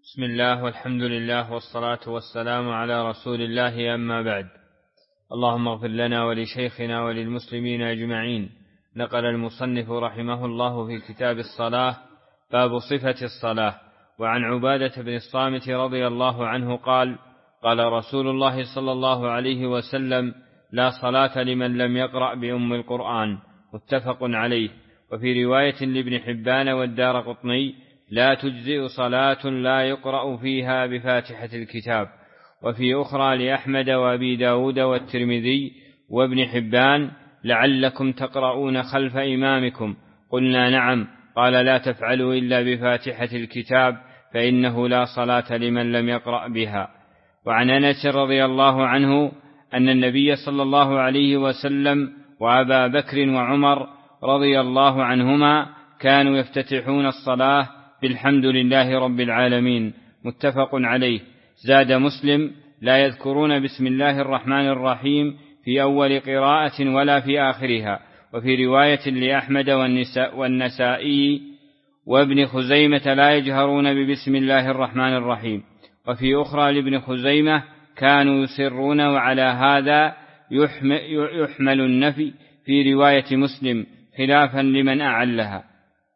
بسم الله والحمد لله والصلاة والسلام على رسول الله، أما بعد. اللهم اغفر لنا ولشيخنا وللمسلمين أجمعين. نقل المصنف رحمه الله في كتاب الصلاة باب صفة الصلاة. وعن عبادة بن الصامت رضي الله عنه قال: قال رسول الله صلى الله عليه وسلم: لا صلاة لمن لم يقرأ بأم القرآن، متفق عليه. وفي رواية لابن حبان والدارقطني: لا تجزئ صلاة لا يقرأ فيها بفاتحة الكتاب. وفي أخرى لأحمد وأبي داود والترمذي وابن حبان: لعلكم تقرؤون خلف إمامكم. قلنا: نعم. قال: لا تفعلوا إلا بفاتحة الكتاب، فإنه لا صلاة لمن لم يقرأ بها. وعن أنس رضي الله عنه أن النبي صلى الله عليه وسلم وأبا بكر وعمر رضي الله عنهما كانوا يفتتحون الصلاة بالحمد لله رب العالمين، متفق عليه. زاد مسلم: لا يذكرون بسم الله الرحمن الرحيم في أول قراءة ولا في آخرها. وفي رواية لأحمد والنسائي وابن خزيمة: لا يجهرون ببسم الله الرحمن الرحيم. وفي أخرى لابن خزيمة: كانوا يسرون. وعلى هذا يحمل النفي في رواية مسلم خلافا لمن أعلها.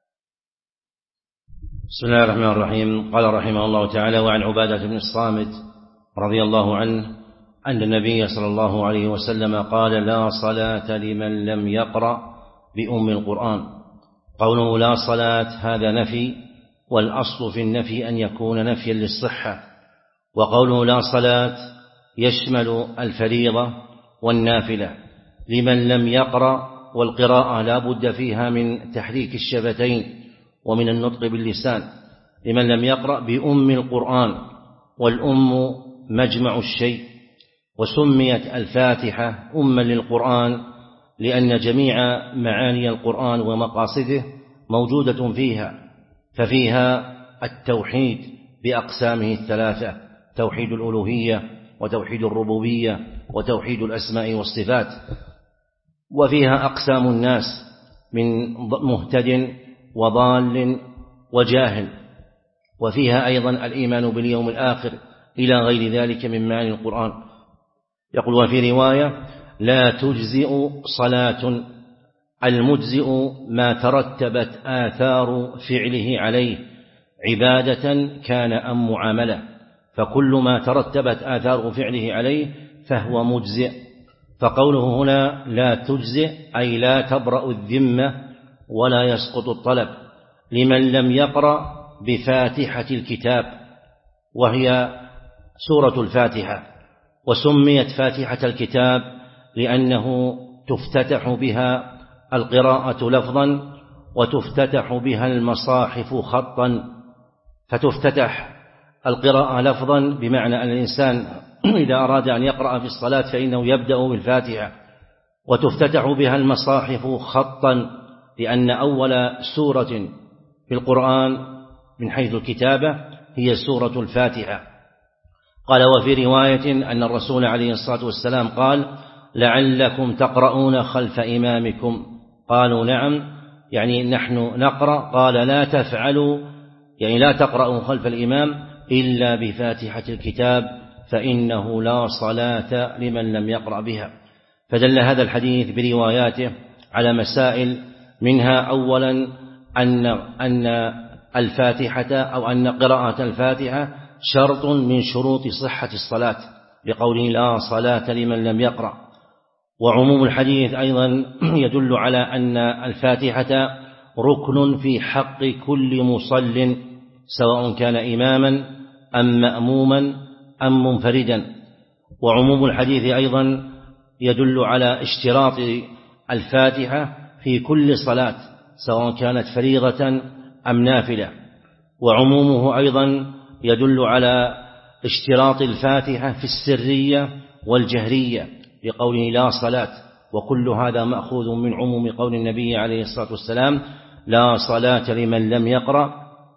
بسم الله الرحمن الرحيم. قال رحمه الله تعالى: وعن عبادة بن الصامت رضي الله عنه أن النبي صلى الله عليه وسلم قال: لا صلاة لمن لم يقرأ بأم القرآن. قوله لا صلاة هذا نفي، والأصل في النفي أن يكون نفيا للصحة. وقوله لا صلاة يشمل الفريضة والنافلة لمن لم يقرأ، والقراءة لا بد فيها من تحريك الشفتين ومن النطق باللسان. لمن لم يقرأ بأم القرآن، والأم مجمع الشيء. وسميت الفاتحة أما للقرآن لأن جميع معاني القرآن ومقاصده موجودة فيها، ففيها التوحيد بأقسامه الثلاثة: توحيد الألوهية، وتوحيد الربوبية، وتوحيد الأسماء والصفات. وفيها أقسام الناس من مهتد وضال وجاهل. وفيها أيضا الإيمان باليوم الآخر إلى غير ذلك من معاني القرآن. يقول: وفي رواية: لا تجزئ صلاة. المجزئ ما ترتبت آثار فعله عليه، عبادة كان أم معاملة، فكل ما ترتبت آثار فعله عليه فهو مجزئ. فقوله هنا لا تجزئ أي لا تبرأ الذمة ولا يسقط الطلب لمن لم يقرأ بفاتحة الكتاب، وهي سورة الفاتحة. وسميت فاتحة الكتاب لأنه تفتتح بها القراءة لفظا، وتفتتح بها المصاحف خطا. فتفتتح القراءة لفظا بمعنى أن الإنسان إذا أراد أن يقرأ في الصلاة فإنه يبدأ بالفاتحة. وتفتتح بها المصاحف خطا لأن أول سورة في القرآن من حيث الكتابة هي سورة الفاتحة. قال: وفي رواية أن الرسول عليه الصلاة والسلام قال: لعلكم تقرؤون خلف إمامكم. قالوا: نعم، يعني نحن نقرأ. قال: لا تفعلوا، يعني لا تقرأوا خلف الإمام إلا بفاتحة الكتاب، فإنه لا صلاة لمن لم يقرأ بها. فدل هذا الحديث برواياته على مسائل، منها أولا أن الفاتحة أو أن قراءة الفاتحة شرط من شروط صحة الصلاة، لقوله لا صلاة لمن لم يقرأ. وعموم الحديث أيضا يدل على أن الفاتحة ركن في حق كل مصل، سواء كان إماما أم مأموما أم منفردا. وعموم الحديث أيضا يدل على اشتراط الفاتحة في كل صلاة، سواء كانت فريضة أم نافلة. وعمومه أيضا يدل على اشتراط الفاتحة في السرية والجهرية، لقوله لا صلاة. وكل هذا مأخوذ من عموم قول النبي عليه الصلاة والسلام: لا صلاة لمن لم يقرأ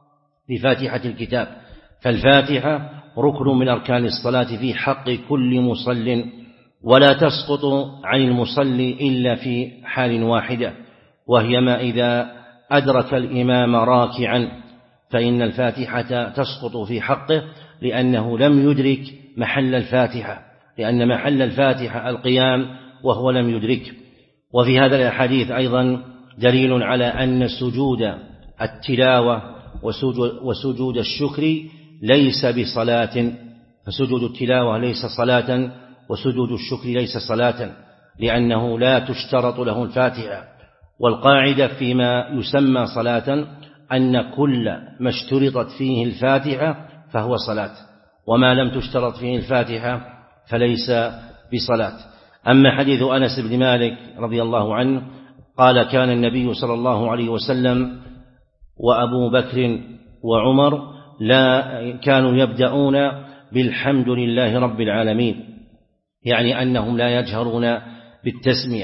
بفاتحة الكتاب. فالفاتحة ركن من أركان الصلاة في حق كل مصل، ولا تسقط عن المصلي إلا في حال واحدة، وهي ما إذا أدرك الإمام راكعا فإن الفاتحة تسقط في حقه لأنه لم يدرك محل الفاتحة، لأن محل الفاتحة القيام وهو لم يدرك. وفي هذا الحديث أيضا دليل على أن سجود التلاوة وسجود الشكر ليس بصلاة، فسجود التلاوة ليس صلاة وسجود الشكر ليس صلاة، لأنه لا تشترط له الفاتحة. والقاعدة فيما يسمى صلاة أن كل ما اشترطت فيه الفاتحة فهو صلاة، وما لم تشترط فيه الفاتحة فليس بصلاة. أما حديث أنس بن مالك رضي الله عنه قال: كان النبي صلى الله عليه وسلم وأبو بكر وعمر كانوا يبدأون بالحمد لله رب العالمين، يعني أنهم لا يجهرون بالتسمية.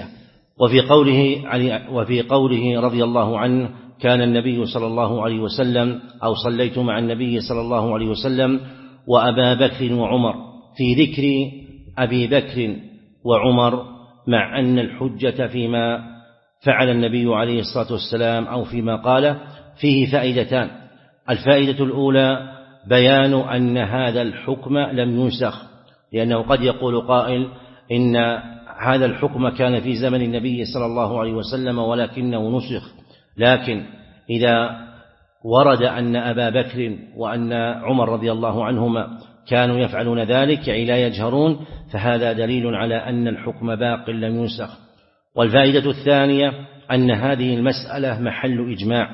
وفي قوله رضي الله عنه: كان النبي صلى الله عليه وسلم أو صليت مع النبي صلى الله عليه وسلم وأبا بكر وعمر، في ذكر أبي بكر وعمر مع أن الحجة فيما فعل النبي عليه الصلاة والسلام أو فيما قال فيه فائدتان. الفائدة الأولى بيان أن هذا الحكم لم ينسخ، لأنه قد يقول قائل إن هذا الحكم كان في زمن النبي صلى الله عليه وسلم ولكنه نسخ. لكن إذا ورد أن أبا بكر وأن عمر رضي الله عنهما كانوا يفعلون ذلك يعني لا يجهرون، فهذا دليل على أن الحكم باق لم ينسخ. والفائدة الثانية أن هذه المسألة محل إجماع،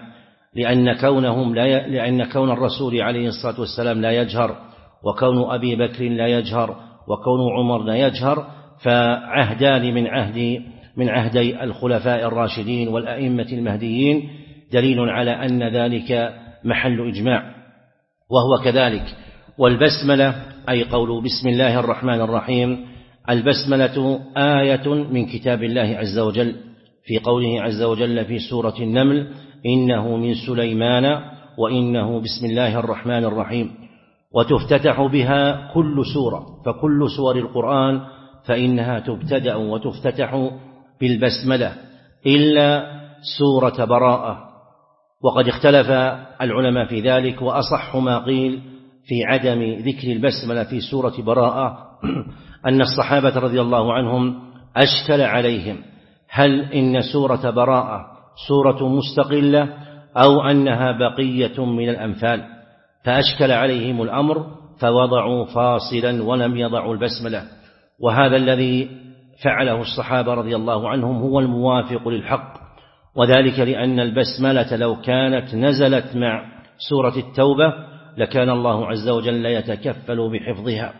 لأن كون الرسول عليه الصلاة والسلام لا يجهر، وكون أبي بكر لا يجهر، وكون عمر لا يجهر، فعهدان من عهدي الخلفاء الراشدين والأئمة المهديين، دليل على أن ذلك محل إجماع. وهو كذلك. والبسملة أي قول بسم الله الرحمن الرحيم، البسملة آية من كتاب الله عز وجل، في قوله عز وجل في سورة النمل: إنه من سليمان وإنه بسم الله الرحمن الرحيم. وتفتتح بها كل سورة، فكل سور القرآن فإنها تبتدأ وتفتتح بالبسملة إلا سورة براءة. وقد اختلف العلماء في ذلك، وأصح ما قيل في عدم ذكر البسملة في سورة براءة أن الصحابة رضي الله عنهم أشكل عليهم هل إن سورة براءة سورة مستقلة أو أنها بقية من الأنفال، فأشكل عليهم الأمر فوضعوا فاصلا ولم يضعوا البسملة. وهذا الذي فعله الصحابة رضي الله عنهم هو الموافق للحق، وذلك لأن البسملة لو كانت نزلت مع سورة التوبة لكان الله عز وجل يتكفل بحفظها،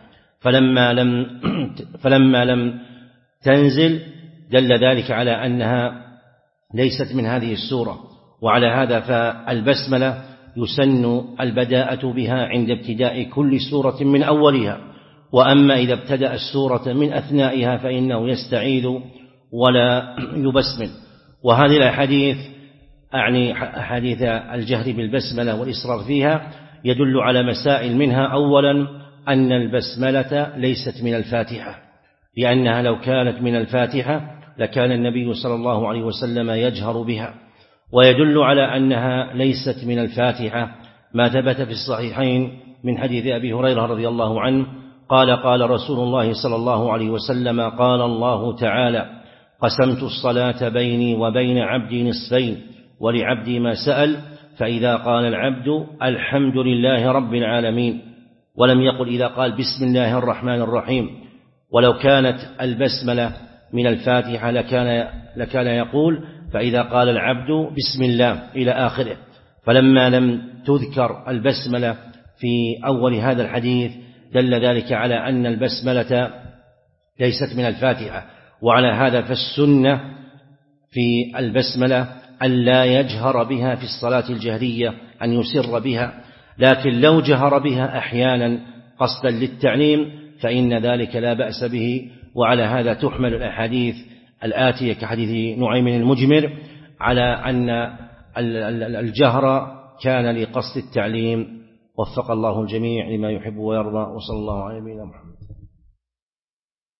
فلما لم تنزل دل ذلك على أنها ليست من هذه السورة. وعلى هذا فالبسملة يسن البداءة بها عند ابتداء كل سورة من أولها، وأما إذا ابتدأ السورة من أثنائها فإنه يستعيذ ولا يبسمل. وهذه الأحاديث أعني أحاديث الجهر بالبسملة والإصرار فيها يدل على مسائل، منها أولا أن البسملة ليست من الفاتحة، لأنها لو كانت من الفاتحة لكان النبي صلى الله عليه وسلم يجهر بها. ويدل على أنها ليست من الفاتحة ما ثبت في الصحيحين من حديث أبي هريرة رضي الله عنه قال رسول الله صلى الله عليه وسلم: قال الله تعالى: قسمت الصلاة بيني وبين عبدي نصفين ولعبدي ما سأل، فإذا قال العبد الحمد لله رب العالمين ولم يقل إذا قال بسم الله الرحمن الرحيم. ولو كانت البسملة من الفاتحة لكان يقول فإذا قال العبد بسم الله إلى آخره. فلما لم تذكر البسملة في أول هذا الحديث دل ذلك على أن البسملة ليست من الفاتحة. وعلى هذا فالسنة في البسملة أن لا يجهر بها في الصلاة الجهرية، أن يسر بها، لكن لو جهر بها أحيانا قصدا للتعليم فإن ذلك لا بأس به. وعلى هذا تحمل الأحاديث الآتية كحديث نعيم المجمر على أن الجهر كان لقصد التعليم. وفق الله الجميع لما يحب ويرضى، وصلى الله على نبينا محمد.